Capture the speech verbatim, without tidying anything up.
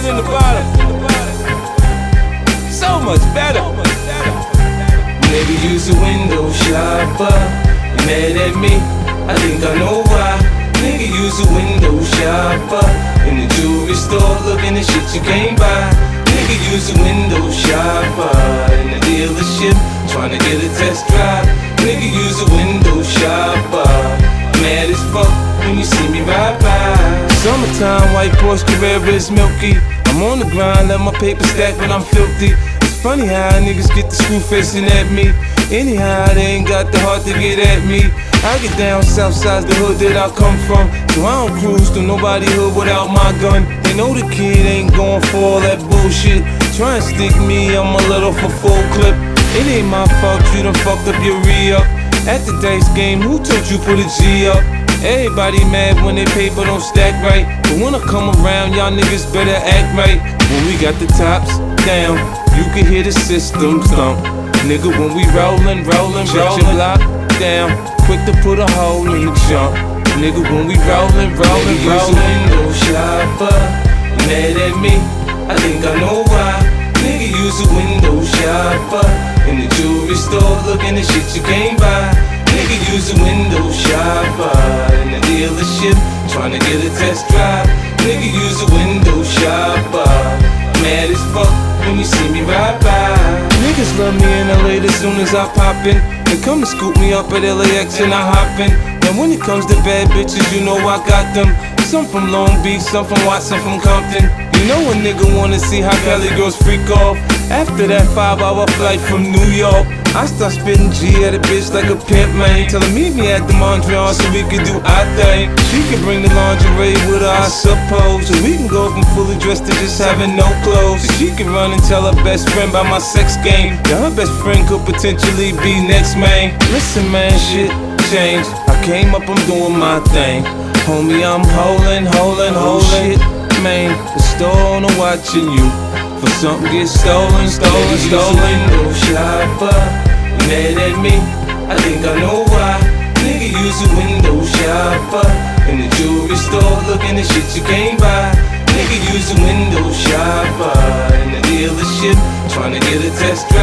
in the bottom. So much better. Nigga, use a window shopper. You mad at me? I think I know why. Nigga, use a window shopper. In the jewelry store, looking at shit you can't buy. Nigga, use a window shopper. In the dealership, trying to get a test drive. Nigga, use a window shopper. Mad as fuck when you see me ride by. Summertime, white Porsche Carrera is milky. I'm on the grind, let my paper stack when I'm filthy. It's funny how niggas get the screw facing at me. Anyhow, they ain't got the heart to get at me. I get down south side, the hood that I come from. So I don't cruise through nobody hood without my gun. They know the kid ain't going for all that bullshit. Try and stick me, I'm a little for full clip. It ain't my fault you done fucked up your re-up. At the dice game, who told you put a G up? Everybody mad when their paper don't stack right. But when I come around, y'all niggas better act right. When we got the tops down, you can hear the system thump. Nigga, when we rollin', rollin', rollin', your block down, quick to put a hole in the jump. Nigga, when we rollin', rollin', rollin', use a window shopper. You mad at me? I think I know why. Nigga, use a window shopper. In the jewelry store, looking at shit you can't buy. Nigga, use a window shopper. In the dealership, trying to get a test drive. Nigga, use a window shopper. Mad as fuck when you see me ride by. Niggas love me in L A as soon as I pop in. They come to scoop me up at L A X and I hop in. And when it comes to bad bitches, you know I got them. Some from Long Beach, some from Watson, from Compton. You know a nigga wanna see how Cali girls freak off. After that five hour flight from New York, I start spitting G at a bitch like a pimp, man. Tell her meet me at the Mondrian so we can do our thing. She can bring the lingerie with her, I suppose. So we can go from fully dressed to just having no clothes. So she can run and tell her best friend about my sex game. Yeah, her best friend could potentially be next, man. Listen, man, shit changed. I came up, I'm doing my thing. Homie, I'm holding, holding, holding. Shit, man, the store owner watching you. For something get stolen, stolen, stolen. Window shopper. You mad at me? I think I know why. Nigga, use a window shopper. In the jewelry store, looking at shit you can't buy. Nigga, use a window shopper. In the dealership, trying to get a test drive.